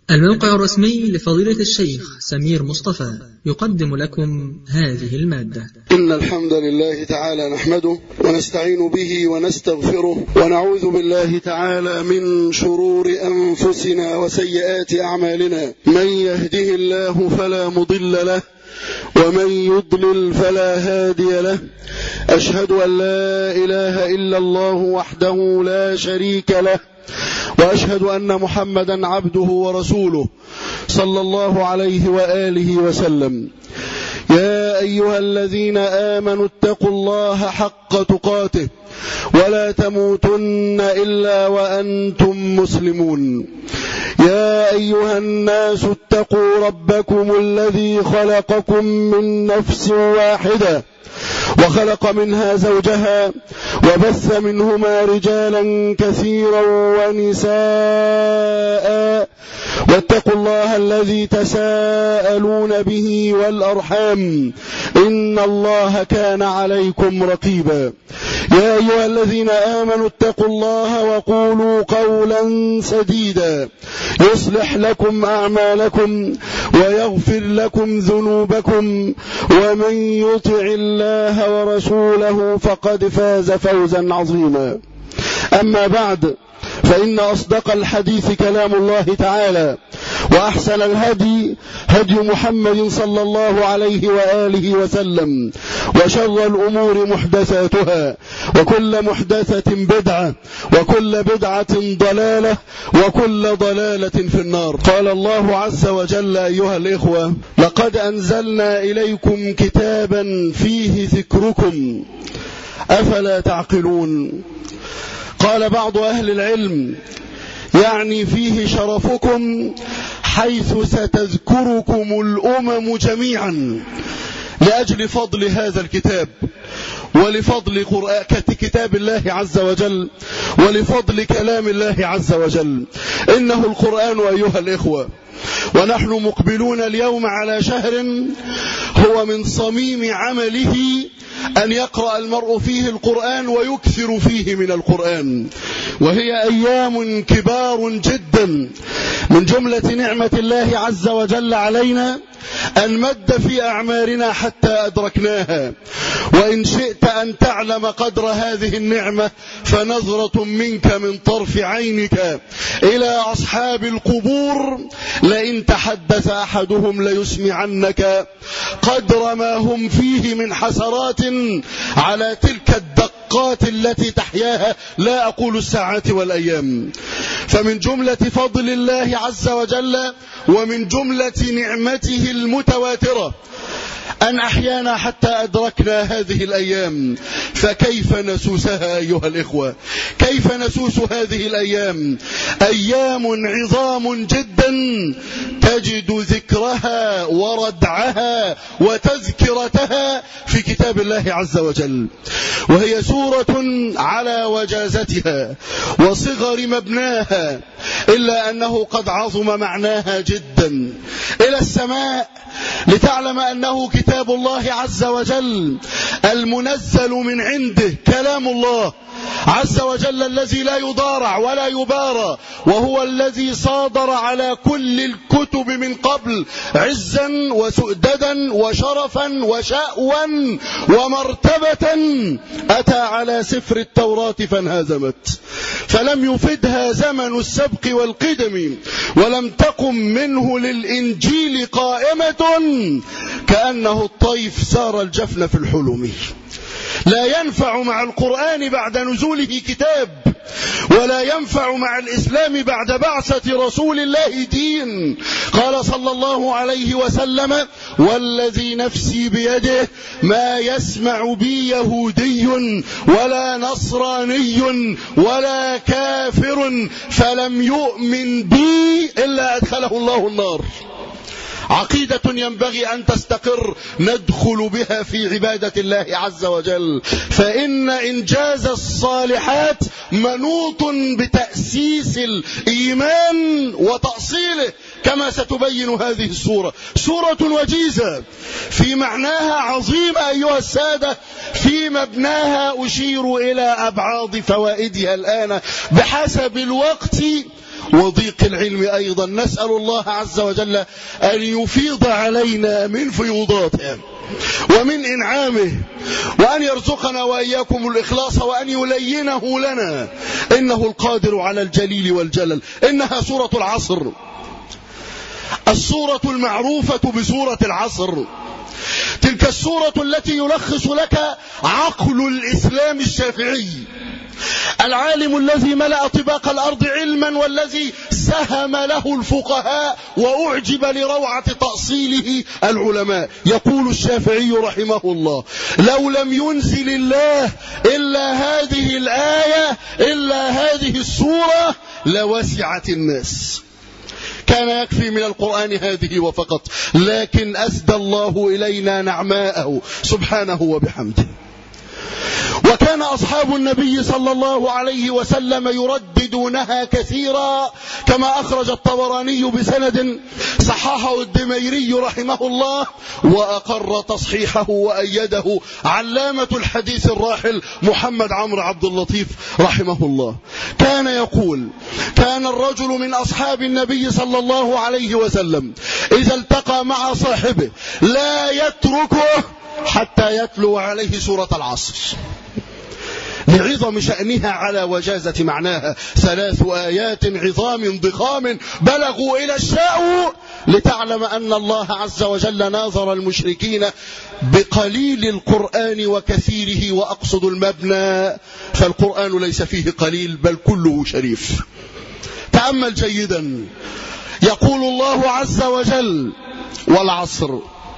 الموقع الرسمي لفضيلة الشيخ سمير مصطفى يقدم لكم هذه المادة. إن الحمد لله تعالى نحمده ونستعين به ونستغفره ونعوذ بالله تعالى من شرور أنفسنا وسيئات أعمالنا. من يهده الله فلا مضل له ومن يضلل فلا هادي له. أشهد أن لا إله إلا الله وحده لا شريك له، وأشهد أن محمدا عبده ورسوله صلى الله عليه وآله وسلم. يا أيها الذين آمنوا اتقوا الله حق تقاته ولا تموتن إلا وأنتم مسلمون. يا أيها الناس اتقوا ربكم الذي خلقكم من نفس واحدة وخلق منها زوجها وبث منهما رجالا كثيرا ونساء، واتقوا الله الذي تساءلون به والأرحام إن الله كان عليكم رقيبا. يا أيها الذين آمنوا اتقوا الله وقولوا قولا سديدا يصلح لكم أعمالكم ويغفر لكم ذنوبكم، ومن يطع الله ورسوله فقد فاز فوزا عظيما. أما بعد، فإن أصدق الحديث كلام الله تعالى، وأحسن الهدي هدي محمد صلى الله عليه وآله وسلم، وشر الأمور محدثاتها، وكل محدثة بدعة، وكل بدعة ضلالة، وكل ضلالة في النار. قال الله عز وجل: أيها الإخوة، لقد أنزلنا إليكم كتابا فيه ذكركم أفلا تعقلون. قال بعض أهل العلم: يعني فيه شرفكم، حيث ستذكركم الأمم جميعا لأجل فضل هذا الكتاب، ولفضل كتاب الله عز وجل، ولفضل كلام الله عز وجل. إنه القرآن أيها الإخوة، ونحن مقبلون اليوم على شهر هو من صميم عمله أن يقرأ المرء فيه القرآن ويكثر فيه من القرآن، وهي أيام كبار جدا. من جملة نعمة الله عز وجل علينا أن مد في أعمارنا حتى أدركناها. وإن شئت أن تعلم قدر هذه النعمة فنظرة منك من طرف عينك إلى أصحاب القبور، لئن تحدث أحدهم ليسمعنك قدر ما هم فيه من حسرات على تلك الدقات التي تحياها، لا أقول الساعات والأيام. فمن جملة فضل الله عز وجل ومن جملة نعمته المتواترة أن أحيانا حتى أدركنا هذه الأيام. فكيف نسوسها أيها الإخوة؟ كيف نسوس هذه الأيام؟ أيام عظام جدا تجد ذكرها وردعها وتذكرتها في كتاب الله عز وجل، وهي سورة على وجازتها وصغر مبناها، إلا أنه قد عظم معناها جدا إلى السماء، لتعلم أنه كتاب الله عز وجل المنزل من عنده، كلام الله عز وجل الذي لا يضارع ولا يبارى، وهو الذي صادر على كل الكتب من قبل عزا وسؤددا وشرفا وشأوا ومرتبة. أتى على سفر التوراة فانهزمت، فلم يفدها زمن السبق والقدم، ولم تقم منه للإنجيل قائمة، كأنه الطيف سار الجفن في الحلم. لا ينفع مع القرآن بعد نزوله كتاب، ولا ينفع مع الإسلام بعد بعثة رسول الله دين. قال صلى الله عليه وسلم: والذي نفسي بيده ما يسمع بي يهودي ولا نصراني ولا كافر فلم يؤمن بي إلا أدخله الله النار. عقيدة ينبغي أن تستقر ندخل بها في عبادة الله عز وجل، فإن إنجاز الصالحات منوط بتأسيس الإيمان وتأصيله، كما ستبين هذه السورة. سورة وجيزة في معناها عظيمة أيها السادة، في مبناها أشير إلى أبعاض فوائدها الآن بحسب الوقت وضيق العلم أيضا. نسأل الله عز وجل أن يفيض علينا من فيوضاته ومن إنعامه، وأن يرزقنا وإياكم الإخلاص، وأن يلينه لنا، إنه القادر على الجليل والجلل. إنها سورة العصر، السورة المعروفة بسورة العصر، تلك السورة التي يلخص لك عقل الإسلام الشافعي، العالم الذي ملأ طباق الأرض علما، والذي سهم له الفقهاء وأعجب لروعة تأصيله العلماء. يقول الشافعي رحمه الله: لو لم ينزل الله إلا هذه الآية إلا هذه السورة لوسعت الناس، كان يكفي من القرآن هذه وفقط، لكن أسدى الله إلينا نعماءه سبحانه وبحمده. وكان أصحاب النبي صلى الله عليه وسلم يرددونها كثيرا، كما أخرج الطبراني بسند صححه الدميري رحمه الله، وأقر تصحيحه وأيده علامة الحديث الراحل محمد عمرو عبد اللطيف رحمه الله. كان يقول: كان الرجل من أصحاب النبي صلى الله عليه وسلم إذا التقى مع صاحبه لا يتركه حتى يتلو عليه سورة العصر، لعظم شأنها على وجازة معناها. 3 آيات عظام ضخام بلغوا إلى الشاء، لتعلم أن الله عز وجل ناظر المشركين بقليل القرآن وكثيره، وأقصد المبنى، فالقرآن ليس فيه قليل بل كله شريف. تأمل جيدا، يقول الله عز وجل: والعصر.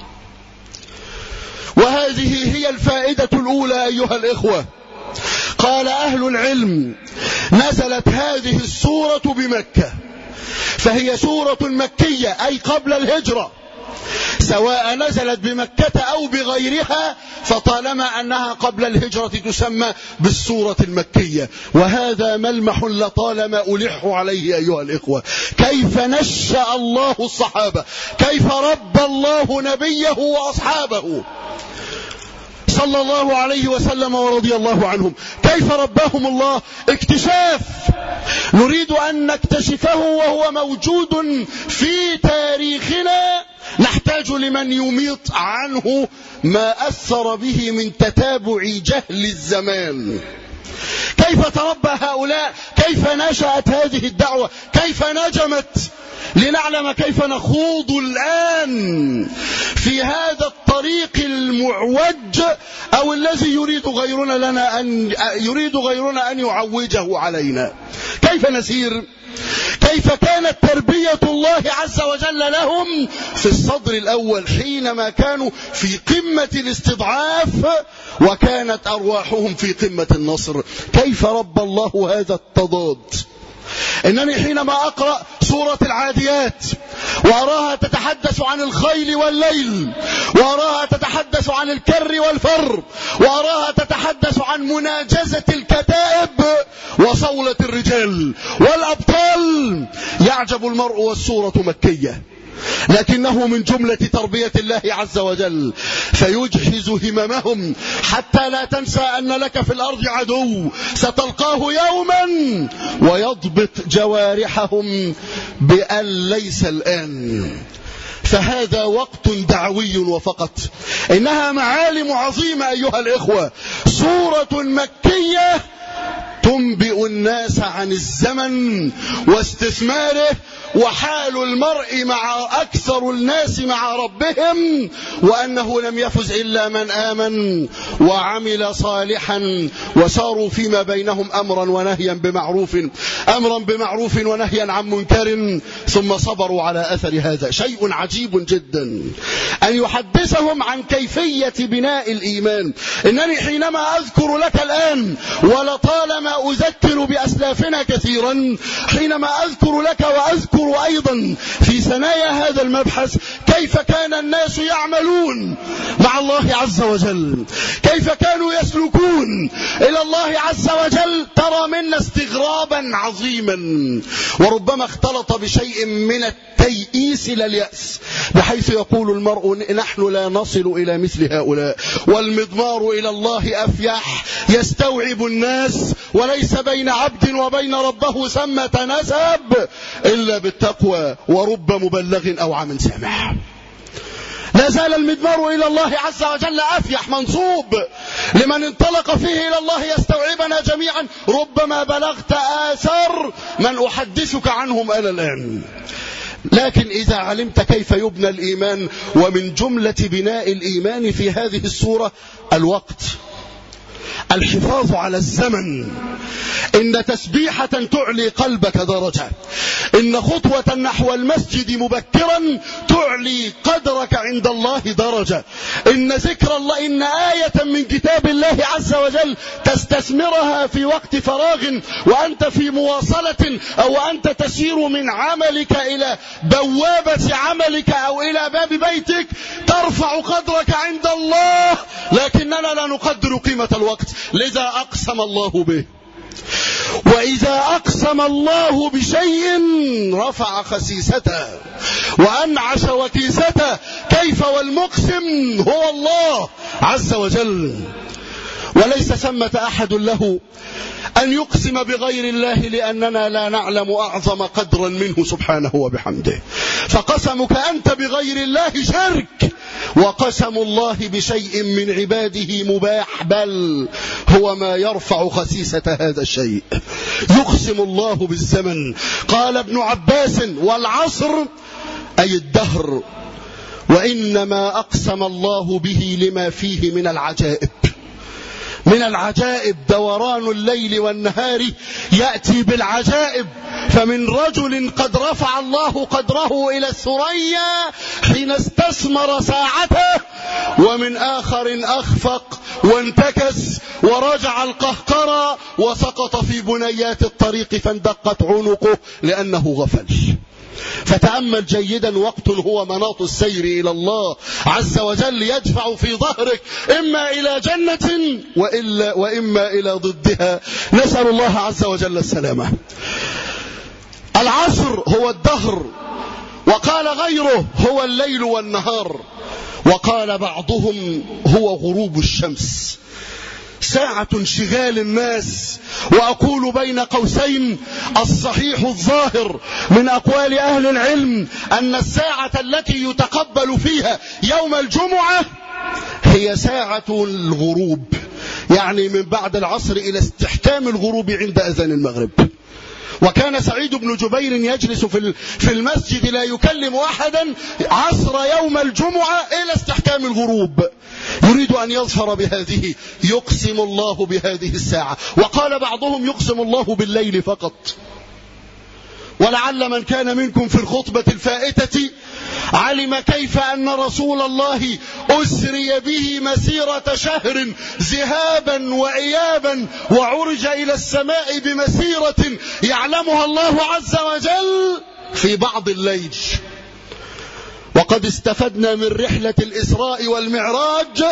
وهذه هي الفائدة الأولى أيها الإخوة. قال أهل العلم: نزلت هذه السورة بمكة، فهي سورة مكية أي قبل الهجرة، سواء نزلت بمكة أو بغيرها، فطالما أنها قبل الهجرة تسمى بالسورة المكية. وهذا ملمح لطالما ألح عليه أيها الإخوة، كيف نشأ الله الصحابة، كيف ربى الله نبيه وأصحابه صلى الله عليه وسلم ورضي الله عنهم، كيف رباهم الله. اكتشاف نريد أن نكتشفه وهو موجود في تاريخنا، نحتاج لمن يميط عنه ما أثر به من تتابع جهل الزمان. كيف تربى هؤلاء، كيف نشأت هذه الدعوة، كيف نجمت، لنعلم كيف نخوض الآن في هذا الطريق المعوج، أو الذي يريد غيرنا أن يعوجه علينا. كيف نسير، كيف كانت تربية الله عز وجل لهم في الصدر الأول حينما كانوا في قمة الاستضعاف وكانت أرواحهم في قمة النصر. كيف ربى الله هذا التضاد. إنني حينما أقرأ سورة العاديات وأراها تتحدث عن الخيل والليل، وأراها تتحدث عن الكر والفر، وأراها تتحدث عن مناجزة الكتائب وصولة الرجال والأبطال، يعجب المرء والسورة مكية، لكنه من جملة تربية الله عز وجل، فيجهز هممهم حتى لا تنسى أن لك في الأرض عدو ستلقاه يوما، ويضبط جوارحهم بأن ليس الآن. فهذا وقت دعوي وفقط. إنها معالم عظيمة أيها الإخوة، سورة مكية تنبئ الناس عن الزمن واستثماره، وحال المرء مع أكثر الناس مع ربهم، وأنه لم يفز إلا من آمن وعمل صالحا وساروا فيما بينهم أمرا بمعروف ونهيا عن منكر، ثم صبروا على أثر هذا. شيء عجيب جدا أن يحدثهم عن كيفية بناء الإيمان. إنني حينما أذكر لك الآن، ولطالما أذكر بأسلافنا كثيرا، حينما أذكر لك وأذكر ننظر أيضا في ثنايا هذا المبحث كيف كان الناس يعملون مع الله عز وجل، كيف كانوا يسلكون إلى الله عز وجل. ترى منا استغرابا عظيما، وربما اختلط بشيء من التيئيس إلى اليأس، بحيث يقول المرء نحن لا نصل إلى مثل هؤلاء، والمضمار إلى الله أفيح يستوعب الناس، وليس بين عبد وبين ربه ثمة نسب إلا بالتقوى، ورب مبلغ أو عام سامع. لا زال المدمار إلى الله عز وجل أفيح منصوب لمن انطلق فيه إلى الله يستوعبنا جميعا. ربما بلغت آثار من أحدثك عنهم إلى الآن. لكن إذا علمت كيف يبنى الإيمان، ومن جملة بناء الإيمان في هذه السورة الوقت، الحفاظ على الزمن، إن تسبيحة تعلي قلبك درجة، إن خطوة نحو المسجد مبكرا تعلي قدرك عند الله درجة، إن ذكر الله، إن آية من كتاب الله عز وجل تستثمرها في وقت فراغ وأنت في مواصلة، أو أنت تسير من عملك إلى بوابة عملك أو إلى باب بيتك، ترفع قدرك عند الله. لكننا لا نقدر قيمة الوقت، لذا أقسم الله به. وإذا أقسم الله بشيء رفع خسيسته وأنعش وكيسته، كيف والمقسم هو الله عز وجل، وليس ثمة أحد له أن يقسم بغير الله، لأننا لا نعلم أعظم قدرا منه سبحانه وبحمده. فقسمك أنت بغير الله شرك، وقسم الله بشيء من عباده مباح، بل هو ما يرفع خسيسة هذا الشيء. يقسم الله بالزمن. قال ابن عباس: والعصر أي الدهر، وإنما أقسم الله به لما فيه من العجائب. من العجائب دوران الليل والنهار يأتي بالعجائب، فمن رجل قد رفع الله قدره إلى الثريا حين استثمر ساعته، ومن آخر أخفق وانتكس ورجع القهقرى وسقط في بنيات الطريق فاندقت عنقه لأنه غفل. فتأمل جيدا، وقت هو مناط السير إلى الله عز وجل، يدفع في ظهرك إما إلى جنة وإما إلى ضدها، نسأل الله عز وجل السلامة. العصر هو الدهر، وقال غيره هو الليل والنهار، وقال بعضهم هو غروب الشمس. ساعة انشغال الناس. وأقول بين قوسين: الصحيح الظاهر من أقوال أهل العلم أن الساعة التي يتقبل فيها يوم الجمعة هي ساعة الغروب، يعني من بعد العصر إلى استحكام الغروب عند أذان المغرب. وكان سعيد بن جبير يجلس في المسجد لا يكلم أحدا عصر يوم الجمعة إلى استحكام الغروب، يريد أن يظهر بهذه. يقسم الله بهذه الساعة. وقال بعضهم يقسم الله بالليل فقط. ولعل من كان منكم في الخطبة الفائتة علم كيف أن رسول الله أسري به مسيرة شهر ذهابا وإيابا، وعرج إلى السماء بمسيرة يعلمها الله عز وجل في بعض الليل. وقد استفدنا من رحلة الإسراء والمعراج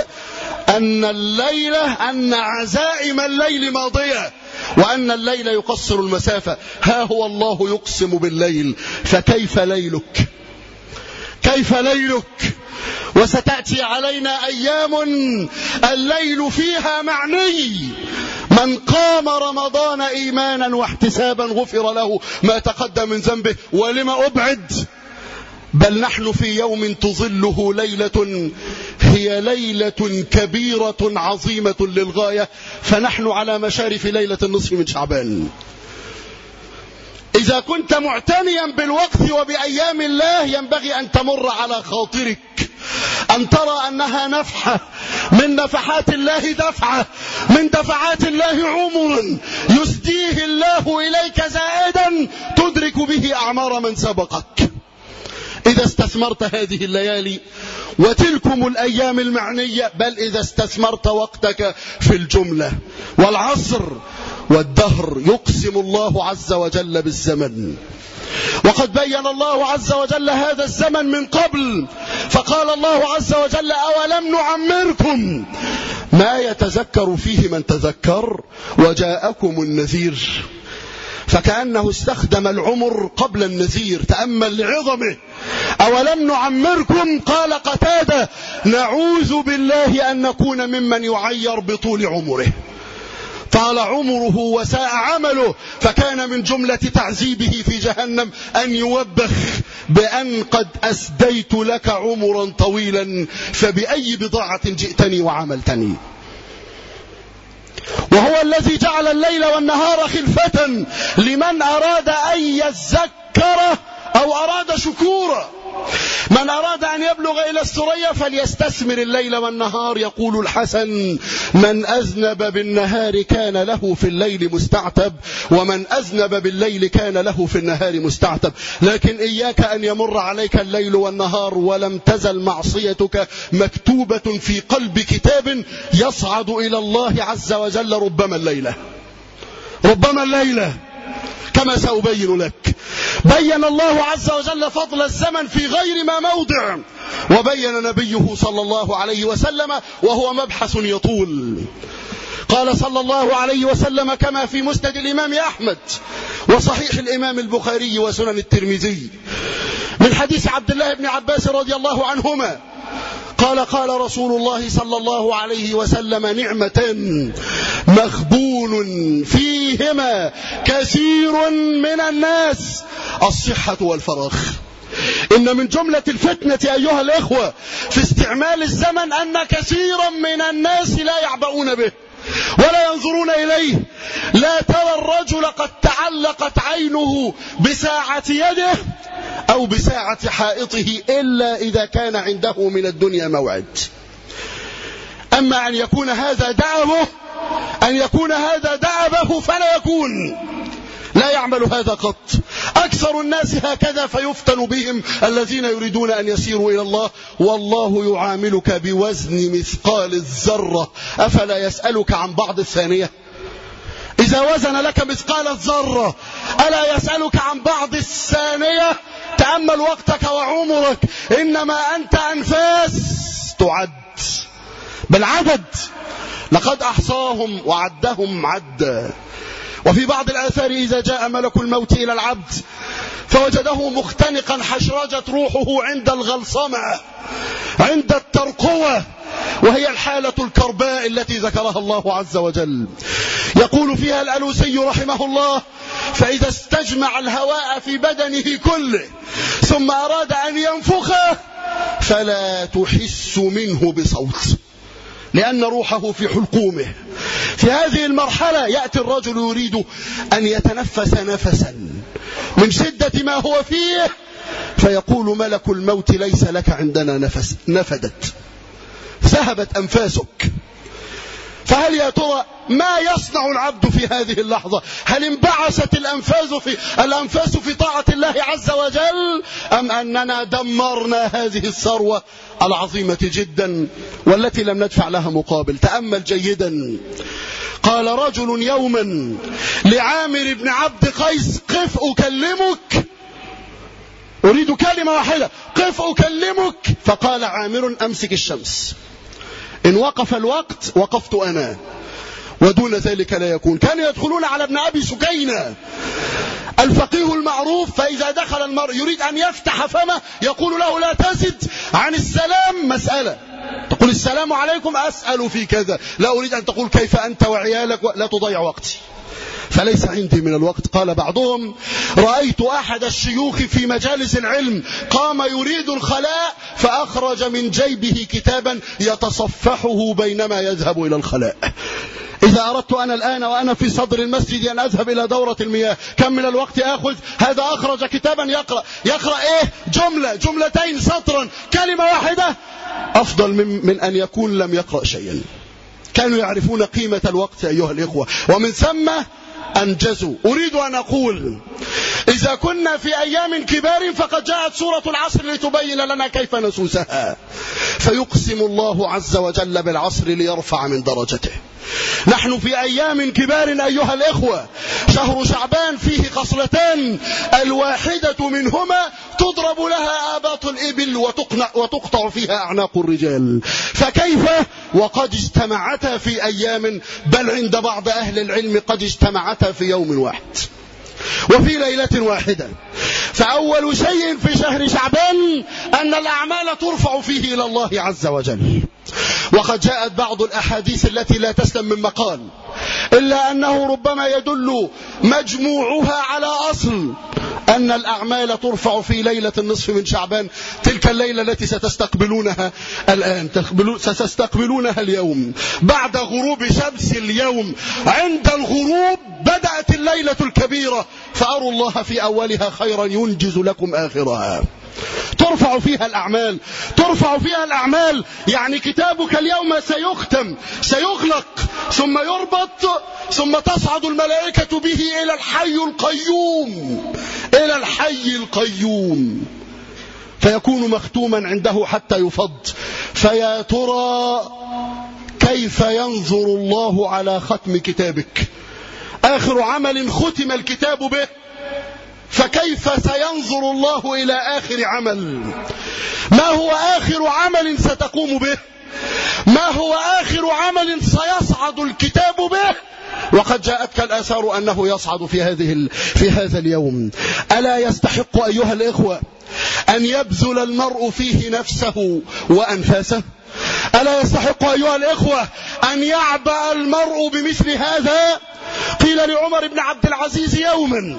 أن عزائم الليل ماضية، وأن الليل يقصر المسافة. ها هو الله يقسم بالليل، فكيف ليلك؟ كيف ليلك؟ وستأتي علينا أيام الليل فيها معني. من قام رمضان إيمانا واحتسابا غفر له ما تقدم من ذنبه. ولما أبعد؟ بل نحن في يوم تظله ليلة هي ليلة كبيرة عظيمة للغاية، فنحن على مشارف ليلة النصف من شعبان. إذا كنت معتنيا بالوقت وبأيام الله ينبغي أن تمر على خاطرك أن ترى أنها نفحة من نفحات الله، دفعة من دفعات الله، عمر يسديه الله إليك زائدا تدرك به أعمار من سبقك. إذا استثمرت هذه الليالي وتلكم الأيام المعنية، بل إذا استثمرت وقتك في الجملة. والعصر والدهر يقسم الله عز وجل بالزمن. وقد بين الله عز وجل هذا الزمن من قبل، فقال الله عز وجل: أولم نعمركم ما يتذكر فيه من تذكر وجاءكم النذير. فكأنه استخدم العمر قبل النذير. تأمل لعظمه. أولم نعمركم، قال قتادة: نعوذ بالله أن نكون ممن يعير بطول عمره. طال عمره وساء عمله، فكان من جملة تعذيبه في جهنم أن يوبخ بأن قد أسديت لك عمرا طويلا، فبأي بضاعة جئتني وعملتني. وهو الذي جعل الليل والنهار خلفة لمن أراد أن يذكر أو أراد شكورا. من أراد أن يبلغ إلى الثريا فليستثمر الليل والنهار. يقول الحسن: من أذنب بالنهار كان له في الليل مستعتب، ومن أذنب بالليل كان له في النهار مستعتب. لكن إياك أن يمر عليك الليل والنهار ولم تزل معصيتك مكتوبة في قلب كتاب يصعد إلى الله عز وجل ربما الليلة كما سأبين لك. بين الله عز وجل فضل الزمن في غير ما موضع، وبين نبيه صلى الله عليه وسلم وهو مبحث يطول. قال صلى الله عليه وسلم كما في مسند الإمام أحمد وصحيح الإمام البخاري وسنن الترمذي من حديث عبد الله بن عباس رضي الله عنهما قال: قال رسول الله صلى الله عليه وسلم: نعمتان مغبون فيهما كثير من الناس، الصحة والفراغ. إن من جملة الفتنة أيها الإخوة في استعمال الزمن أن كثيرا من الناس لا يعبؤون به ولا ينظرون إليه. لا ترى الرجل قد تعلقت عينه بساعة يده أو بساعة حائطه إلا إذا كان عنده من الدنيا موعد. أما أن يكون هذا دأبه فلا يكون، لا يعمل هذا قط. أكثر الناس هكذا، فيفتن بهم الذين يريدون أن يسيروا إلى الله. والله يعاملك بوزن مثقال الذرة، أفلا يسألك عن بعض الثانية؟ إذا وزن لك مثقال الذرة ألا يسألك عن بعض الثانية؟ تأمل وقتك وعمرك، إنما أنت أنفاس تعد بالعدد، لقد أحصاهم وعدهم عدا. وفي بعض الآثار: إذا جاء ملك الموت إلى العبد فوجده مختنقا حشرجت روحه عند الغلصمة، عند الترقوة، وهي الحالة الكرباء التي ذكرها الله عز وجل. يقول فيها الألوسي رحمه الله: فإذا استجمع الهواء في بدنه كله ثم أراد أن ينفخه فلا تحس منه بصوت، لأن روحه في حلقومه. في هذه المرحلة يأتي الرجل يريد أن يتنفس نفسا من شدة ما هو فيه، فيقول ملك الموت: ليس لك عندنا نفس، نفدت، ذهبت أنفاسك. فهل يا ترى ما يصنع العبد في هذه اللحظة؟ هل انبعثت الأنفاس في طاعة الله عز وجل، أم أننا دمرنا هذه الثروة العظيمة جدا والتي لم ندفع لها مقابل؟ تأمل جيدا. قال رجل يوما لعامر بن عبد قيس: قف أكلمك، أريد كلمة واحدة، قف أكلمك. فقال عامر: أمسك الشمس، إن وقف الوقت وقفت أنا، ودون ذلك لا يكون. كانوا يدخلون على ابن أبي سكينة الفقيه المعروف، فإذا دخل المرء يريد أن يفتح فمه يقول له: لا تزد عن السلام مسألة، تقول السلام عليكم، أسأل في كذا، لا أريد أن تقول كيف أنت وعيالك، لا تضيع وقتي، فليس عندي من الوقت. قال بعضهم: رأيت أحد الشيوخ في مجالس العلم قام يريد الخلاء فأخرج من جيبه كتابا يتصفحه بينما يذهب إلى الخلاء. إذا أردت أنا الآن وأنا في صدر المسجد أن أذهب إلى دورة المياه، كم من الوقت أخذ؟ هذا أخرج كتابا يقرأ إيه؟ جملة، جملتين، سطرا، كلمة واحدة، أفضل من أن يكون لم يقرأ شيئا. كانوا يعرفون قيمة الوقت أيها الإخوة، ومن ثم أنجزوا. أريد أن أقول: إذا كنا في أيام كبار فقد جاءت سورة العصر لتبين لنا كيف نسوسها، فيقسم الله عز وجل بالعصر ليرفع من درجته. نحن في أيام كبار أيها الإخوة. شهر شعبان فيه خصلتان، الواحدة منهما تضرب لها آباط الإبل وتقطع فيها أعناق الرجال، فكيف وقد اجتمعتا في أيام، بل عند بعض أهل العلم قد اجتمعتا في يوم واحد وفي ليلة واحدة. فأول شيء في شهر شعبان أن الأعمال ترفع فيه إلى الله عز وجل، وقد جاءت بعض الأحاديث التي لا تسلم من مقال، إلا أنه ربما يدل مجموعها على أصل أن الأعمال ترفع في ليلة النصف من شعبان، تلك الليلة التي ستستقبلونها الآن، ستستقبلونها اليوم بعد غروب شمس اليوم. عند الغروب بدأت الليلة الكبيرة، فأروا الله في أولها خيرا ينجز لكم آخرها. ترفع فيها الأعمال، ترفع فيها الأعمال، يعني كتابك اليوم سيختم، سيغلق، ثم يربط، ثم تصعد الملائكة به إلى الحي القيوم، إلى الحي القيوم، فيكون مختوما عنده حتى يفض. فيا ترى كيف ينظر الله على ختم كتابك؟ آخر عمل ختم الكتاب به، فكيف سينظر الله إلى آخر عمل؟ ما هو آخر عمل ستقوم به؟ ما هو آخر عمل سيصعد الكتاب به؟ وقد جاءتك الآثار أنه يصعد في هذا اليوم. ألا يستحق أيها الإخوة أن يبذل المرء فيه نفسه وأنفاسه؟ ألا يستحق أيها الإخوة أن يعبأ المرء بمثل هذا؟ قيل لعمر بن عبد العزيز يوما: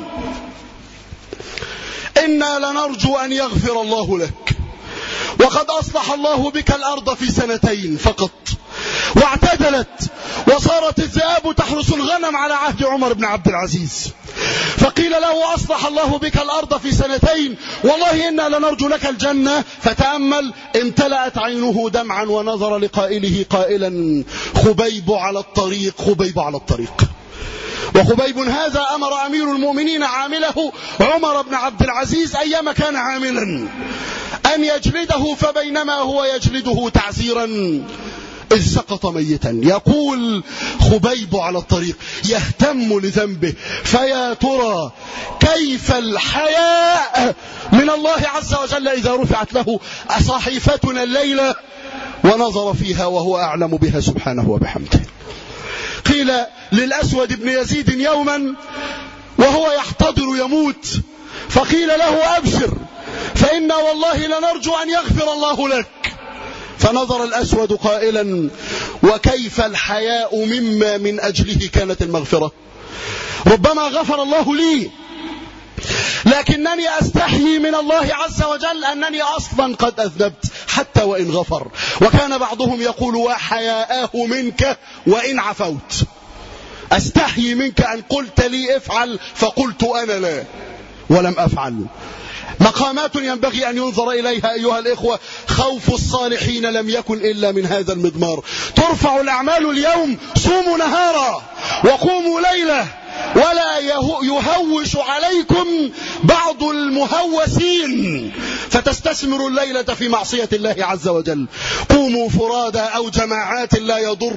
إنا لنرجو أن يغفر الله لك، وقد أصلح الله بك الأرض في 2 فقط، واعتدلت، وصارت الذئاب تحرس الغنم على عهد عمر بن عبد العزيز. فقيل له: أصلح الله بك الأرض في 2، والله إنا لنرجو لك الجنة. فتأمل: امتلأت عينه دمعا ونظر لقائله قائلا: خبيب على الطريق، خبيب على الطريق. وخبيب هذا أمر أمير المؤمنين عامله عمر بن عبد العزيز أيام كان عاملا أن يجلده، فبينما هو يجلده تعزيرا إذ سقط ميتا. يقول خبيب على الطريق يهتم لذنبه. فيا ترى كيف الحياء من الله عز وجل إذا رفعت له صحيفتنا الليلة ونظر فيها وهو أعلم بها سبحانه وبحمده. قيل للأسود بن يزيد يوما وهو يحتضر يموت، فقيل له: أبشر، فإنا والله لنرجو أن يغفر الله لك. فنظر الأسود قائلا: وكيف الحياء مما من أجله كانت المغفرة؟ ربما غفر الله لي، لكنني أستحيي من الله عز وجل أنني أصلا قد أذنبت حتى وإن غفر. وكان بعضهم يقول: وحياءه منك وإن عفوت، أستحيي منك أن قلت لي افعل فقلت أنا لا ولم أفعل. مقامات ينبغي أن ينظر إليها أيها الإخوة. خوف الصالحين لم يكن إلا من هذا المضمار. ترفع الأعمال اليوم، صوموا نهارا وقوموا ليلة، ولا يهوش عليكم بعض المهوسين فتستثمروا الليلة في معصية الله عز وجل. قوموا فرادى أو جماعات، لا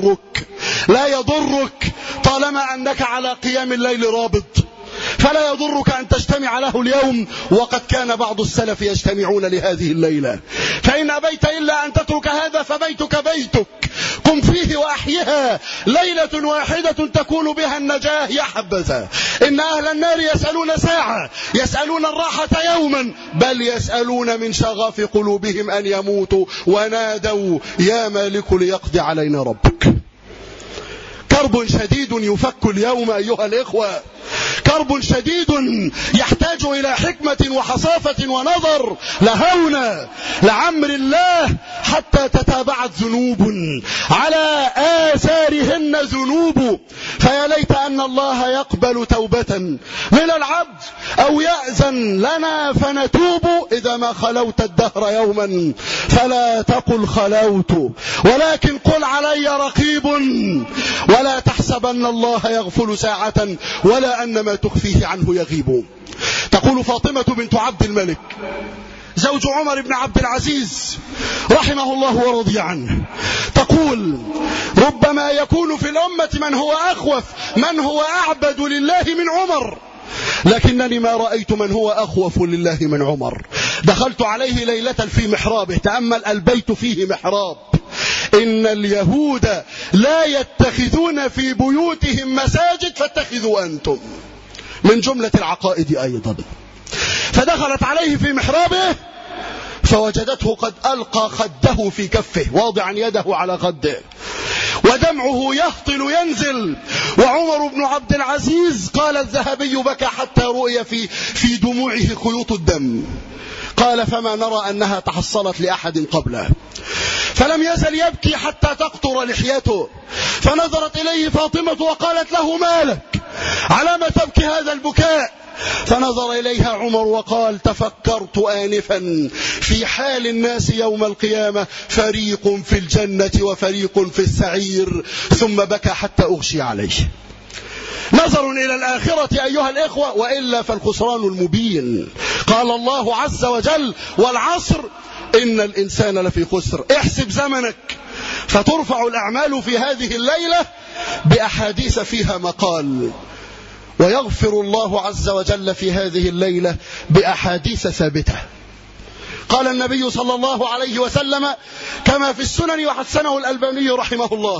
يضرك طالما أنك على قيام الليل رابط، فلا يضرك أن تجتمع له اليوم، وقد كان بعض السلف يجتمعون لهذه الليلة. فإن أبيت إلا أن تترك هذا فبيتك بيتك، قم فيه وأحيها. ليلة واحدة تكون بها النجاة، يا حبذا. إن أهل النار يسألون ساعة، يسألون الراحة يوما، بل يسألون من شغف قلوبهم أن يموتوا، ونادوا: يا مالك ليقضي علينا ربك. كرب شديد يفك اليوم أيها الإخوة، كرب شديد يحتاج إلى حكمة وحصافة ونظر. لهونا لعمر الله حتى تتابعت ذنوب على آثارهن ذنوب، فيا ليت أن الله يقبل توبة من العبد أو يأذن لنا فنتوب. إذا ما خلوت الدهر يوما فلا تقل خلوت، ولكن قل علي رقيب، ولا تحسبن الله يغفل ساعة ولا أن ما تخفيه عنه يغيب. تقول فاطمة بنت عبد الملك زوج عمر بن عبد العزيز رحمه الله ورضي عنه، تقول: ربما يكون في الأمة من هو أخوف، من هو أعبد لله من عمر، لكنني ما رأيت من هو أخوف لله من عمر. دخلت عليه ليلة في محرابه، تأمل البيت فيه محراب. إن اليهود لا يتخذون في بيوتهم مساجد فاتخذوا أنتم، من جملة العقائد أيضا. فدخلت عليه في محرابه فوجدته قد ألقى خده في كفه، واضعا يده على خده، ودمعه يهطل ينزل. وعمر بن عبد العزيز قال الذهبي بكى حتى رؤي في دموعه خيوط الدم. قال فما نرى أنها تحصلت لأحد قبله. فلم يزل يبكي حتى تقطر لحيته، فنظرت إليه فاطمة وقالت له مالك، على ما تبكي هذا البكاء؟ فنظر إليها عمر وقال تفكرت آنفا في حال الناس يوم القيامة، فريق في الجنة وفريق في السعير، ثم بكى حتى أغشي عليه. نظر إلى الآخرة أيها الإخوة، وإلا فالخسران المبين. قال الله عز وجل والعصر إن الإنسان لفي خسر. احسب زمنك فترفع الأعمال في هذه الليلة بأحاديث فيها مقال، ويغفر الله عز وجل في هذه الليلة بأحاديث ثابتة. قال النبي صلى الله عليه وسلم كما في السنن وحسنه الألباني رحمه الله: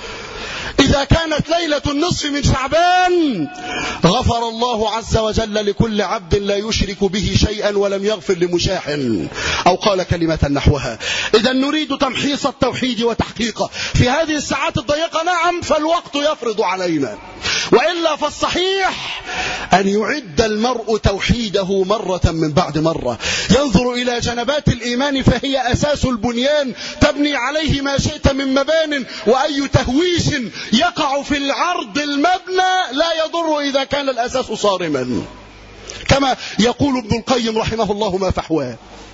إذا كانت ليلة النصف من شعبان غفر الله عز وجل لكل عبد لا يشرك به شيئا ولم يغفر لمشاح، أو قال كلمة نحوها. إذا نريد تمحيص التوحيد وتحقيقه في هذه الساعات الضيقة، نعم، فالوقت يفرض علينا، وإلا فالصحيح أن يعد المرء توحيده مرة من بعد مرة، ينظر إلى جنبات الإيمان فهي أساس البنيان، تبني عليه ما شئت من مبان، وأي تهويش يقع في العرض المبنى لا يضر إذا كان الأساس صارما، كما يقول ابن القيم رحمه الله ما فحواه.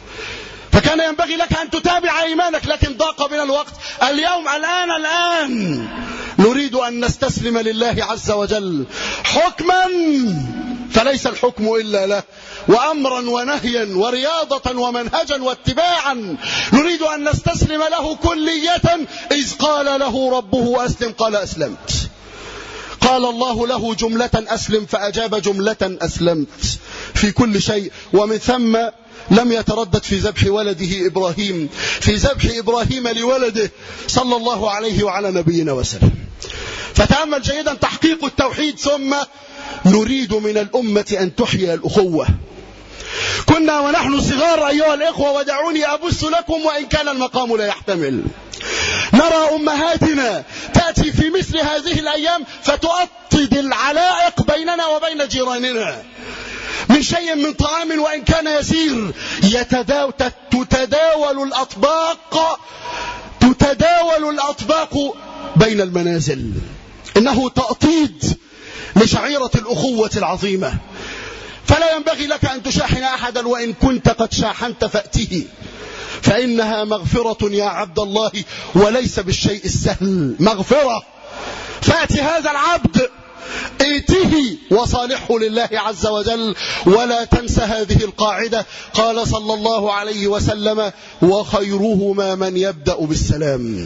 فكان ينبغي لك أن تتابع إيمانك، لكن ضاق بنا الوقت. اليوم الآن نريد أن نستسلم لله عز وجل حكما فليس الحكم إلا له، وأمرا ونهيا ورياضة ومنهجا واتباعا. نريد أن نستسلم له كلية. إذ قال له ربه أسلم قال أسلمت. قال الله له جملة أسلم فأجاب جملة أسلمت في كل شيء. ومن ثم لم يتردد في ذبح ولده إبراهيم، في ذبح إبراهيم لولده صلى الله عليه وعلى نبينا وسلم. فتأمل جيدا تحقيق التوحيد. ثم نريد من الأمة أن تحيي الأخوة. كنا ونحن صغار أيها الإخوة، ودعوني أبث لكم وإن كان المقام لا يحتمل، نرى أمهاتنا تأتي في مثل هذه الأيام فتؤطد العلائق بيننا وبين جيراننا من شيء من طعام وإن كان يسير، تتداول الأطباق بين المنازل. إنه تأطيد لشعيرة الأخوة العظيمة. فلا ينبغي لك أن تشاحن أحدا، وإن كنت قد شاحنت فأته، فإنها مغفرة يا عبد الله، وليس بالشيء السهل، مغفرة. فأتي هذا العبد ائته وصالحه لله عز وجل. ولا تنسى هذه القاعدة، قال صلى الله عليه وسلم: وخيرهما من يبدأ بالسلام.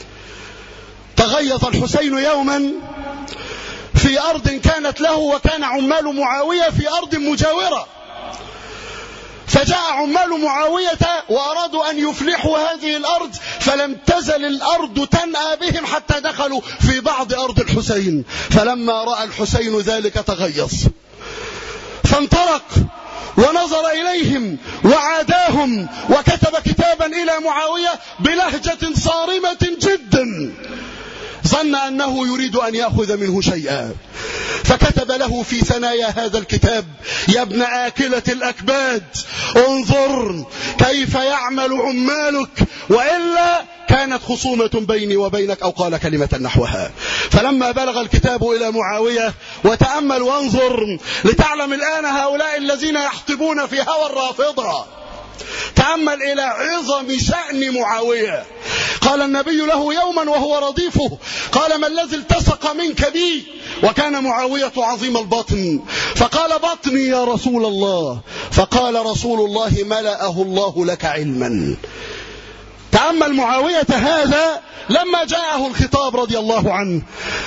تغيظ الحسين يوما في أرض كانت له، وكان عمال معاوية في أرض مجاورة، فجاء عمال معاوية وأرادوا أن يفلحوا هذه الأرض، فلم تزل الأرض تنأى بهم حتى دخلوا في بعض أرض الحسين. فلما رأى الحسين ذلك تغيظ، فانطلق ونظر إليهم وعاداهم، وكتب كتابا إلى معاوية بلهجة صارمة جدا، ظن أنه يريد أن يأخذ منه شيئا. فكتب له في ثنايا هذا الكتاب: يا ابن آكلة الأكباد، انظر كيف يعمل عمالك، وإلا كانت خصومة بيني وبينك، أو قال كلمة نحوها. فلما بلغ الكتاب إلى معاوية، وتأمل وانظر لتعلم الآن هؤلاء الذين يحطبون في هوى الرافضة، تأمل إلى عظم شأن معاوية. قال النبي له يوما وهو رضيفه، قال: ما الذي التصق منك بي؟ وكان معاوية عظيم البطن، فقال: بطني يا رسول الله. فقال رسول الله: ملأه الله لك علما. تأمل معاوية هذا لما جاءه الخطاب رضي الله عنه،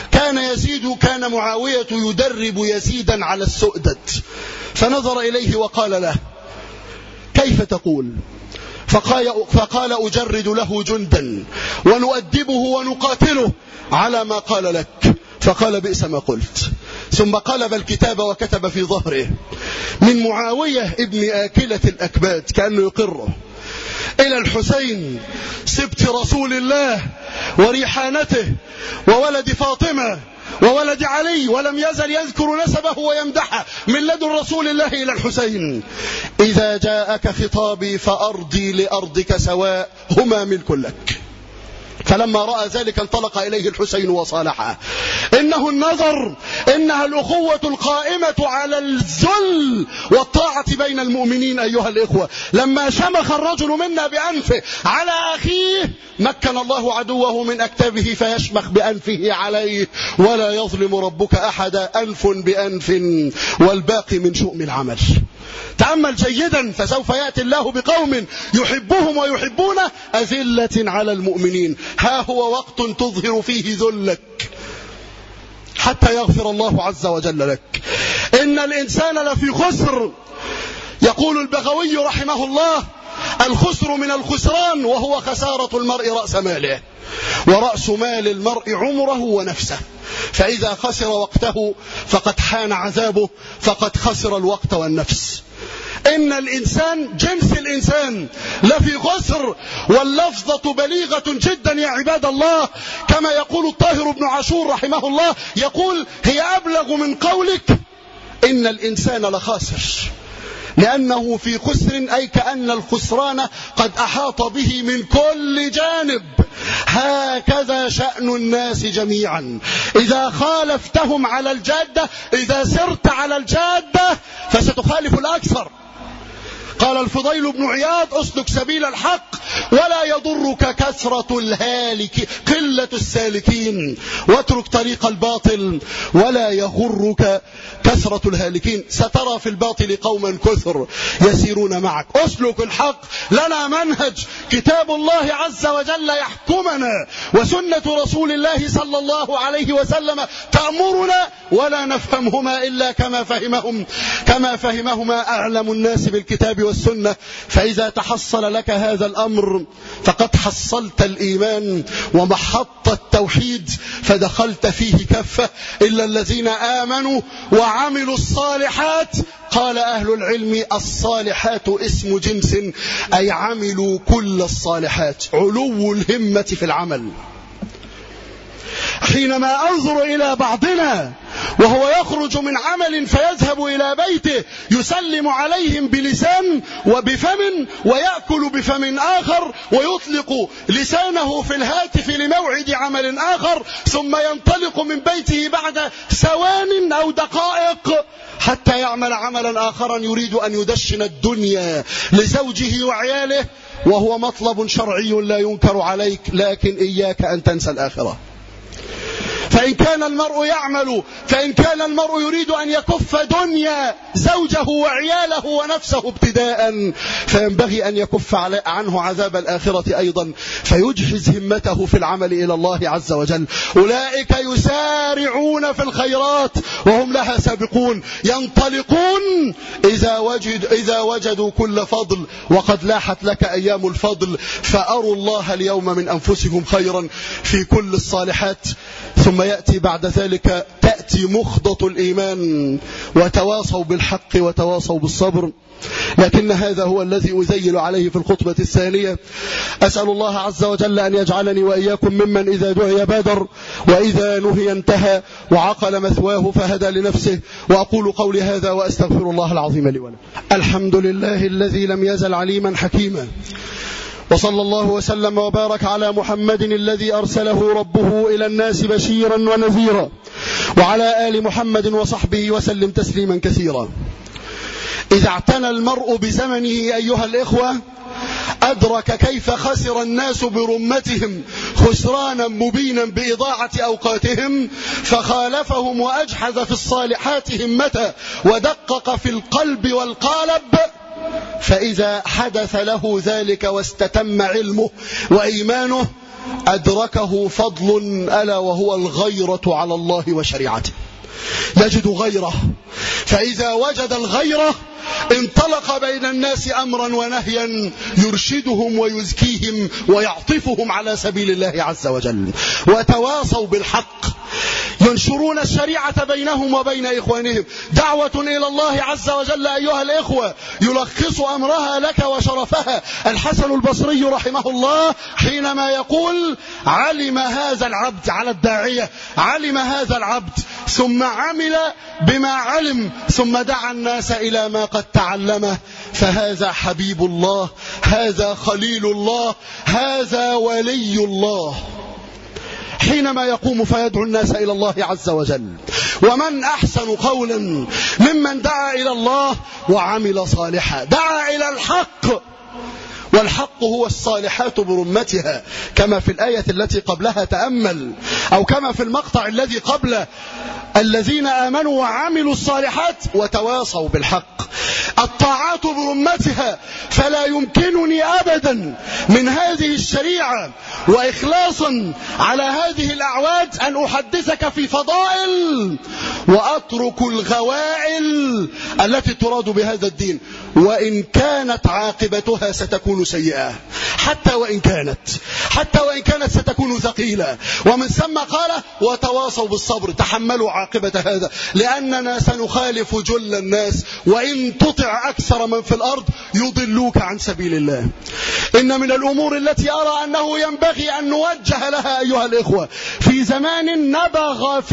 كان معاوية يدرب يزيدا على السؤدد، فنظر إليه وقال له: كيف تقول؟ فقال: أجرد له جندا ونؤدبه ونقاتله على ما قال لك. فقال: بئس ما قلت. ثم قلب الكتاب وكتب في ظهره: من معاوية ابن آكلة الأكباد، كأنه يقره، إلى الحسين سبط رسول الله وريحانته وولد فاطمة وولد علي، ولم يزل يذكر نسبه ويمدحه من لدن رسول الله إلى الحسين: إذا جاءك خطابي فأرضي لأرضك سواء، هما ملك لك. فلما رأى ذلك انطلق إليه الحسين وصالحه. إنه النظر، إنها الأخوة القائمة على الذل والطاعة بين المؤمنين. أيها الإخوة، لما شمخ الرجل منا بأنفه على أخيه مكن الله عدوه من أكتافه فيشمخ بأنفه عليه، ولا يظلم ربك أحد، أنف بأنف والباقي من شؤم العمل. تأمل جيدا، فسوف يأتي الله بقوم يحبهم ويحبونه أذلة على المؤمنين. ها هو وقت تظهر فيه ذلك حتى يغفر الله عز وجل لك. إن الإنسان لفي خسر. يقول البغوي رحمه الله: الخسر من الخسران، وهو خسارة المرء رأس ماله، ورأس مال المرء عمره ونفسه، فإذا خسر وقته فقد حان عذابه، فقد خسر الوقت والنفس. إن الإنسان، جنس الإنسان، لفي خسر، واللفظة بليغة جدا يا عباد الله. كما يقول الطاهر بن عاشور رحمه الله، يقول: هي أبلغ من قولك إن الإنسان لخاسر، لأنه في خسر، أي كأن الخسران قد أحاط به من كل جانب. هكذا شأن الناس جميعا، إذا خالفتهم على الجادة، إذا سرت على الجادة فستخالف الأكثر. قال الفضيل بن عياض: اسلك سبيل الحق ولا يضرك كثرة الهالك قلة السالكين، واترك طريق الباطل ولا يغرك كثرة الهالكين. سترى في الباطل قوما كثر يسيرون معك. اسلك الحق، لنا منهج، كتاب الله عز وجل يحكمنا، وسنة رسول الله صلى الله عليه وسلم تأمرنا، ولا نفهمهما إلا كما فهمهما أعلم الناس بالكتاب والسنة. فإذا تحصل لك هذا الأمر فقد حصلت الإيمان ومحط التوحيد، فدخلت فيه كفة. إلا الذين آمنوا وعملوا الصالحات. قال أهل العلم: الصالحات اسم جنس، أي عملوا كل الصالحات، علو الهمة في العمل. حينما أنظر إلى بعضنا وهو يخرج من عمل فيذهب إلى بيته يسلم عليهم بلسان وبفم، ويأكل بفم آخر، ويطلق لسانه في الهاتف لموعد عمل آخر، ثم ينطلق من بيته بعد ثوان أو دقائق حتى يعمل عملا آخرا يريد أن يدشن الدنيا لزوجه وعياله، وهو مطلب شرعي لا ينكر عليك، لكن إياك أن تنسى الآخرة. فإن كان المرء يريد أن يكف دنيا زوجه وعياله ونفسه ابتداء، فينبغي أن يكف عنه عذاب الآخرة أيضا، فيجهز همته في العمل إلى الله عز وجل. أولئك يسارعون في الخيرات وهم لها سابقون، ينطلقون إذا وجدوا كل فضل، وقد لاحت لك أيام الفضل، فأروا الله اليوم من أنفسهم خيرا في كل الصالحات. ثم يأتي بعد ذلك تأتي مخضة الإيمان، وتواصوا بالحق وتواصوا بالصبر. لكن هذا هو الذي أزيل عليه في الخطبة الثانية. أسأل الله عز وجل أن يجعلني وإياكم ممن إذا دعي بادر، وإذا نهي انتهى، وعقل مثواه فهدى لنفسه. وأقول قولي هذا وأستغفر الله العظيم لي ولكم. الحمد لله الذي لم يزل عليما حكيما، وصلى الله وسلم وبارك على محمد الذي أرسله ربه إلى الناس بشيرا ونذيرا، وعلى آل محمد وصحبه وسلم تسليما كثيرا. إذا اعتنى المرء بزمنه أيها الإخوة أدرك كيف خسر الناس برمتهم خسرانا مبينا بإضاعة أوقاتهم، فخالفهم وأجحز في الصالحات همته ودقق في القلب والقالب فإذا حدث له ذلك واستتم علمه وإيمانه أدركه فضل ألا وهو الغيرة على الله وشريعته. يجد غيره، فإذا وجد الغيرة انطلق بين الناس أمرا ونهيا يرشدهم ويزكيهم ويعطفهم على سبيل الله عز وجل. وتواصوا بالحق، ينشرون الشريعة بينهم وبين إخوانهم. دعوة إلى الله عز وجل أيها الإخوة يلخص أمرها لك وشرفها الحسن البصري رحمه الله حينما يقول: علم هذا العبد، على الداعية، علم هذا العبد ثم عمل بما علم ثم دعا الناس إلى ما قد تعلمه، فهذا حبيب الله، هذا خليل الله، هذا ولي الله. حينما يقوم فيدعو الناس إلى الله عز وجل. ومن أحسن قولا ممن دعا إلى الله وعمل صالحا، دعا إلى الحق، والحق هو الصالحات برمتها، كما في الآية التي قبلها تأمل، أو كما في المقطع الذي قبله: الذين آمنوا وعملوا الصالحات وتواصوا بالحق. الطاعات برمتها، فلا يمكنني أبدا من هذه الشريعة وإخلاصا على هذه الأعواد أن أحدثك في فضائل وأترك الغوائل التي تراد بهذا الدين، وإن كانت عاقبتها ستكون سيئة، حتى وإن كانت ستكون ثقيلة. ومن ثم قال: وتواصوا بالصبر، تحملوا عاقبة هذا، لأننا سنخالف جل الناس، وإن تطع أكثر من في الأرض يضلوك عن سبيل الله. إن من الأمور التي أرى أنه ينبغي أن نوجه لها أيها الإخوة في زمان نبغت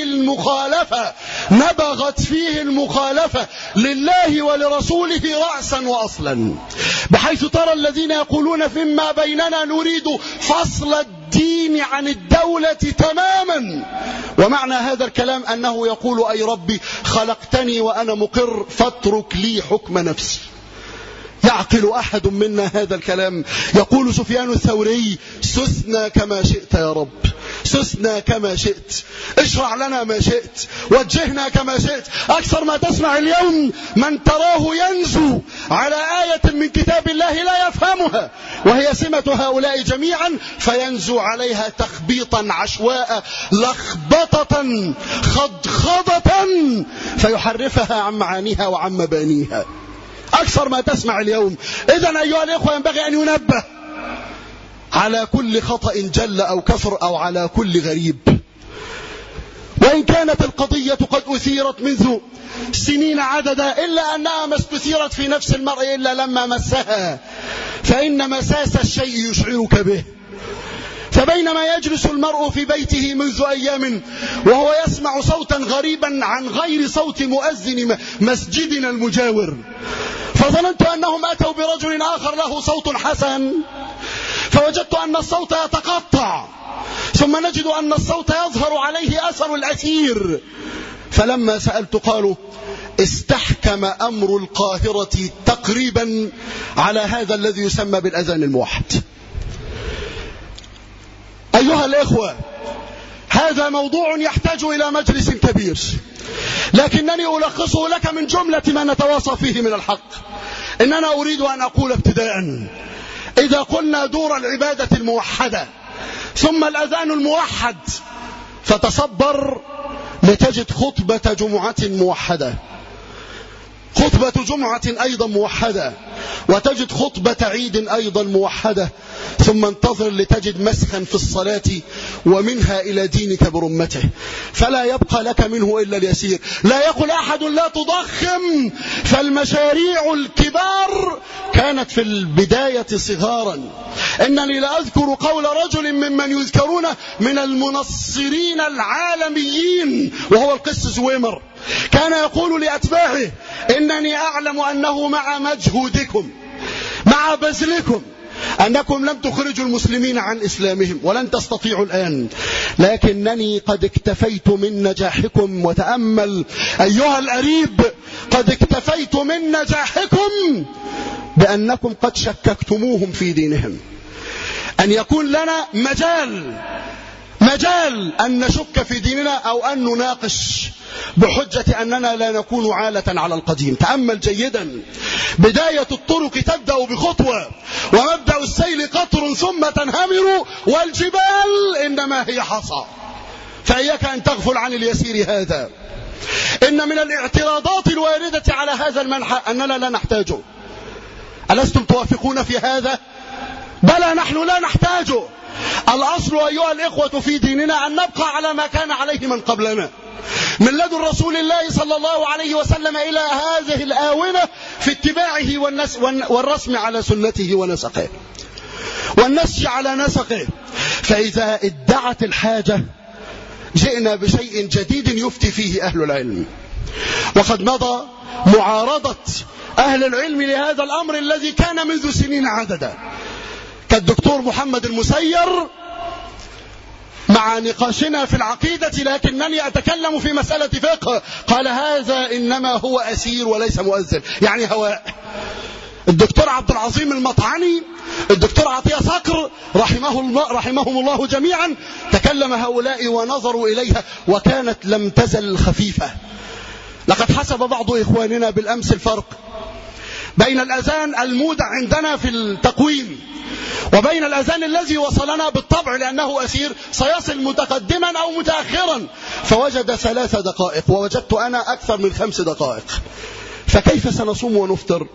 فيه المخالفة لله ولرسوله رأسا وأصلا، بحيث ترى الذين يقولون فيما بيننا نريد فصل الدين عن الدولة تماما. ومعنى هذا الكلام أنه يقول: أي ربي خلقتني وأنا مقر فاترك لي حكم نفسي. يعقل أحد منا هذا الكلام؟ يقول سفيان الثوري: سسنا كما شئت يا رب، سسنا كما شئت، اشرع لنا ما شئت، وجهنا كما شئت. أكثر ما تسمع اليوم من تراه ينزو على آية من كتاب الله لا يفهمها، وهي سمة هؤلاء جميعا، فينزو عليها تخبيطا عشواء، لخبطة خضخضة، فيحرفها عن معانيها وعن مبانيها. أكثر ما تسمع اليوم. إذن أيها الإخوة ينبغي أن ينبه على كل خطأ جل أو كفر، أو على كل غريب. وإن كانت القضية قد أثيرت منذ سنين عددا، إلا أنها ما استثيرت في نفس المرء إلا لما مسها، فإن مساس الشيء يشعرك به. فبينما يجلس المرء في بيته منذ أيام وهو يسمع صوتا غريبا عن غير صوت مؤذن مسجدنا المجاور، فظننت أنهم أتوا برجل آخر له صوت حسن، فوجدت أن الصوت يتقطع، ثم نجد أن الصوت يظهر عليه أثر الأثير. فلما سألت قالوا: استحكم أمر القاهرة تقريبا على هذا الذي يسمى بالأذان الموحد. أيها الإخوة، هذا موضوع يحتاج إلى مجلس كبير، لكنني ألخصه لك من جملة ما نتواصى فيه من الحق. إننا أريد أن أقول ابتداء: إذا قلنا دور العبادة الموحدة ثم الأذان الموحد، فتصبر لتجد خطبة جمعة موحدة، خطبة جمعة أيضا موحدة، وتجد خطبة عيد أيضا موحدة، ثم انتظر لتجد مسخا في الصلاة ومنها إلى دينك برمته، فلا يبقى لك منه إلا اليسير. لا يقول أحد لا تضخم، فالمشاريع الكبار كانت في البداية صغارا. إنني لأذكر قول رجل ممن يذكرون من المنصرين العالميين، وهو القس زويمر، كان يقول لأتباعه: إنني أعلم أنه مع مجهودكم، مع بذلكم، أنكم لم تخرجوا المسلمين عن إسلامهم ولن تستطيعوا الآن، لكنني قد اكتفيت من نجاحكم. وتأمل أيها القريب، قد اكتفيت من نجاحكم بأنكم قد شككتموهم في دينهم. أن يكون لنا مجال مجال أن نشك في ديننا أو أن نناقش بحجة أننا لا نكون عالة على القديم. تأمل جيدا، بداية الطرق تبدأ بخطوة، ومبدأ السيل قطر ثم تنهمر، والجبال إنما هي حصى. فإياك أن تغفل عن اليسير هذا. إن من الاعتراضات الواردة على هذا المنحى أننا لا نحتاجه. ألستم توافقون في هذا؟ بلى، نحن لا نحتاجه. الأصل أيها الإخوة في ديننا أن نبقى على ما كان عليه من قبلنا، من لدن رسول الله صلى الله عليه وسلم إلى هذه الآونة في اتباعه والرسم على سنته ونسقه والنسج على نسقه. فإذا ادعت الحاجة جئنا بشيء جديد يفتي فيه أهل العلم. وقد مضى معارضة أهل العلم لهذا الأمر الذي كان منذ سنين عددا، كالدكتور محمد المسير مع نقاشنا في العقيدة، لكنني أتكلم في مسألة فقه، قال هذا إنما هو أسير وليس مؤذن، يعني هواء. الدكتور عبد العظيم المطعني، الدكتور عطية صقر رحمهم الله جميعا، تكلم هؤلاء ونظروا إليها وكانت لم تزل خفيفة. لقد حسب بعض إخواننا بالأمس الفرق بين الأذان المودع عندنا في التقويم وبين الأذان الذي وصلنا بالطبع، لأنه أسير سيصل متقدما أو متأخرا، فوجد 3 دقائق ووجدت أنا أكثر من 5 دقائق. فكيف سنصوم ونفطر؟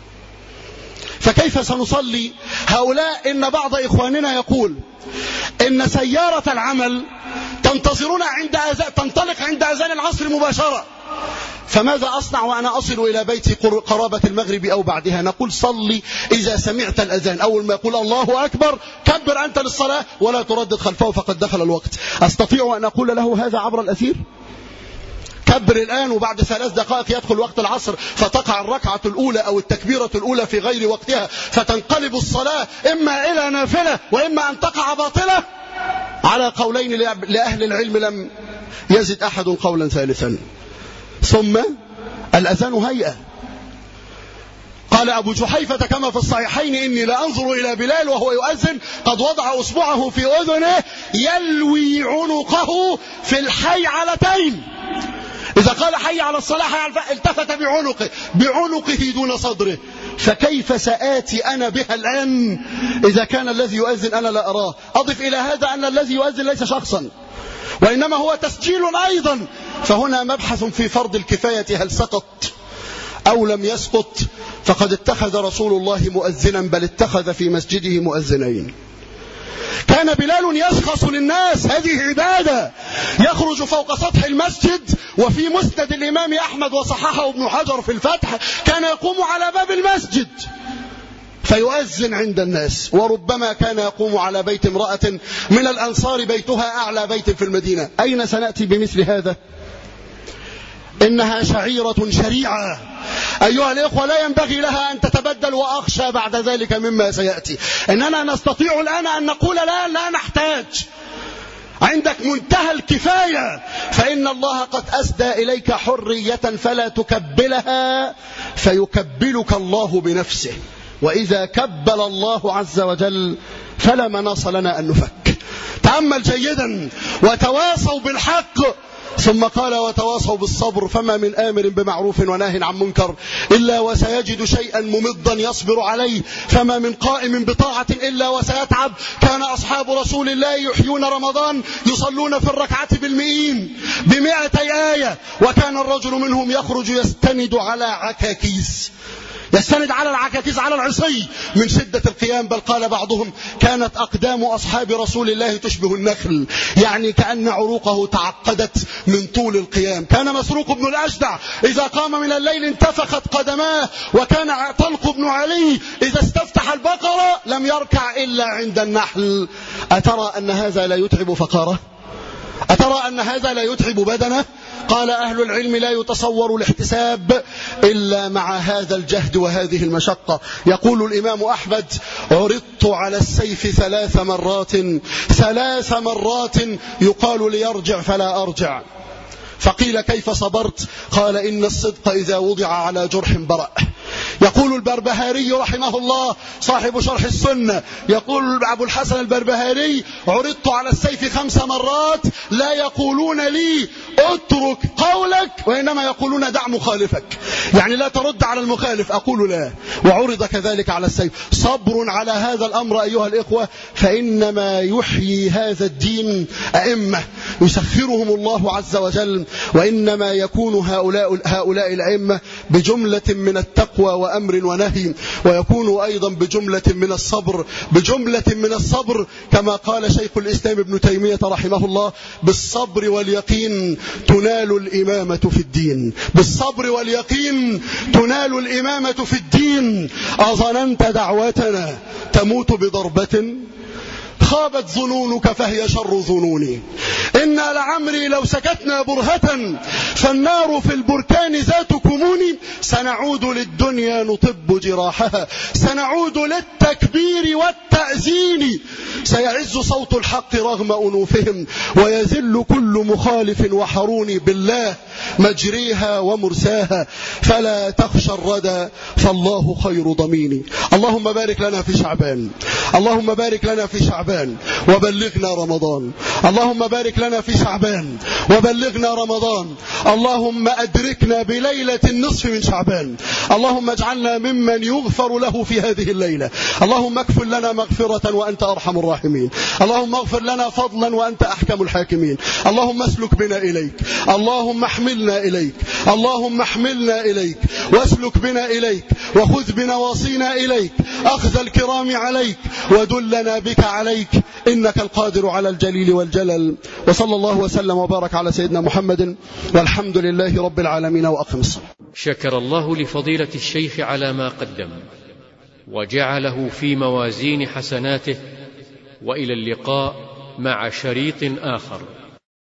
فكيف سنصلي؟ هؤلاء إن بعض إخواننا يقول إن سيارة العمل تنتظرنا تنطلق عند أذان العصر مباشرة، فماذا أصنع وأنا أصل إلى بيتي قرابة المغرب أو بعدها؟ نقول صلي إذا سمعت الأذان، أول ما يقول الله أكبر كبر أنت للصلاة ولا تردد خلفه فقد دخل الوقت. أستطيع أن أقول له هذا عبر الأثير؟ كبر الآن وبعد 3 دقائق يدخل وقت العصر، فتقع الركعة الأولى أو التكبيرة الأولى في غير وقتها، فتنقلب الصلاة إما إلى نافلة وإما أن تقع باطلة. على قولين لأهل العلم لم يزد أحد قولا ثالثا. ثم الأذان هيئة. قال أبو جحيفة كما في الصحيحين إني لأنظر إلى بلال وهو يؤذن قد وضع أصبعه في أذنه يلوي عنقه في الحيعلتين. إذا قال حي على الصلاة التفت بعنقه دون صدره. فكيف سآتي أنا بها الآن إذا كان الذي يؤذن أنا لا أراه؟ أضف إلى هذا أن الذي يؤذن ليس شخصا وإنما هو تسجيل أيضا. فهنا مبحث في فرض الكفاية، هل سقط أو لم يسقط؟ فقد اتخذ رسول الله مؤذنا، بل اتخذ في مسجده مؤذنين. كان بلال يشخص للناس، هذه عبادة، يخرج فوق سطح المسجد. وفي مسند الإمام أحمد وصححه ابن حجر في الفتح كان يقوم على باب المسجد فيؤذن عند الناس، وربما كان يقوم على بيت امرأة من الأنصار بيتها أعلى بيت في المدينة. أين سنأتي بمثل هذا؟ إنها شعيرة شريعة أيها الإخوة، لا ينبغي لها أن تتبدل، وأخشى بعد ذلك مما سيأتي أننا نستطيع الآن أن نقول لا نحتاج، عندك منتهى الكفاية، فإن الله قد أسدى إليك حرية فلا تكبلها فيكبلك الله بنفسه، وإذا كبل الله عز وجل فلا مناص لنا أن نفك. تأمل جيدا، وتواصوا بالحق، ثم قال وتواصوا بالصبر، فما من آمر بمعروف وناه عن منكر إلا وسيجد شيئا ممضا يصبر عليه، فما من قائم بطاعة إلا وسيتعب. كان أصحاب رسول الله يحيون رمضان يصلون في الركعة بالمئين ب100 آية، وكان الرجل منهم يخرج يستند على عكاكيس، يستند على العكاكيز على العصي من شدة القيام. بل قال بعضهم كانت أقدام أصحاب رسول الله تشبه النخل، يعني كأن عروقه تعقدت من طول القيام. كان مسروق بن الأجدع إذا قام من الليل انتفخت قدماه، وكان طلق بن علي إذا استفتح البقرة لم يركع إلا عند النحل. أترى أن هذا لا يتعب فقره؟ أترى أن هذا لا يتعب بدنه؟ قال أهل العلم لا يتصور الاحتساب إلا مع هذا الجهد وهذه المشقة. يقول الإمام أحمد عرضت على السيف 3 مرات 3 مرات يقال ليرجع فلا أرجع، فقيل كيف صبرت؟ قال إن الصدق إذا وضع على جرح برأ. يقول البربهاري رحمه الله صاحب شرح السنة، يقول أبو الحسن البربهاري: عرضت على السيف 5 مرات لا يقولون لي اترك قولك، وإنما يقولون دع مخالفك، يعني لا ترد على المخالف، أقول لا. وعرض كذلك على السيف. صبر على هذا الأمر أيها الإخوة، فإنما يحيي هذا الدين أئمة يسخرهم الله عز وجل، وإنما يكون هؤلاء الأئمة بجملة من التقوى وأمر ونهي، ويكون أيضا بجملة من الصبر كما قال شيخ الإسلام ابن تيمية رحمه الله: بالصبر واليقين تنال الإمامة في الدين. بالصبر واليقين تنال الإمامة في الدين. أظننت دعوتنا تموت بضربة؟ خابت ظنونك فهي شر ظنوني. إنا لعمري لو سكتنا برهة فالنار في البركان ذات كمون. سنعود للدنيا نطب جراحها، سنعود للتكبير والتأذين. سيعز صوت الحق رغم أنوفهم، ويذل كل مخالف وحرون. بالله مجريها ومرساها، فلا تخشى الردى فالله خير ضمين. اللهم بارك لنا في شعبان، اللهم بارك لنا في شعبان وبلغنا رمضان. اللهم بارك لنا في شعبان وبلغنا رمضان. اللهم أدركنا بليلة النصف من شعبان. اللهم اجعلنا ممن يغفر له في هذه الليلة. اللهم اغفر لنا مغفرة وأنت أرحم الراحمين. اللهم اغفر لنا فضلا وأنت أحكم الحاكمين. اللهم اسلك بنا إليك، اللهم احملنا إليك، اللهم احملنا إليك، واسلك بنا إليك، وخذ بنواصينا إليك، أخذ الكرام عليك، ودلنا بك عليك، إنك القادر على الجليل والجلل. وصلى الله وسلم وبارك على سيدنا محمد، والحمد لله رب العالمين، وأقم الصلاة. شكر الله لفضيلة الشيخ على ما قدم وجعله في موازين حسناته، وإلى اللقاء مع شريط آخر.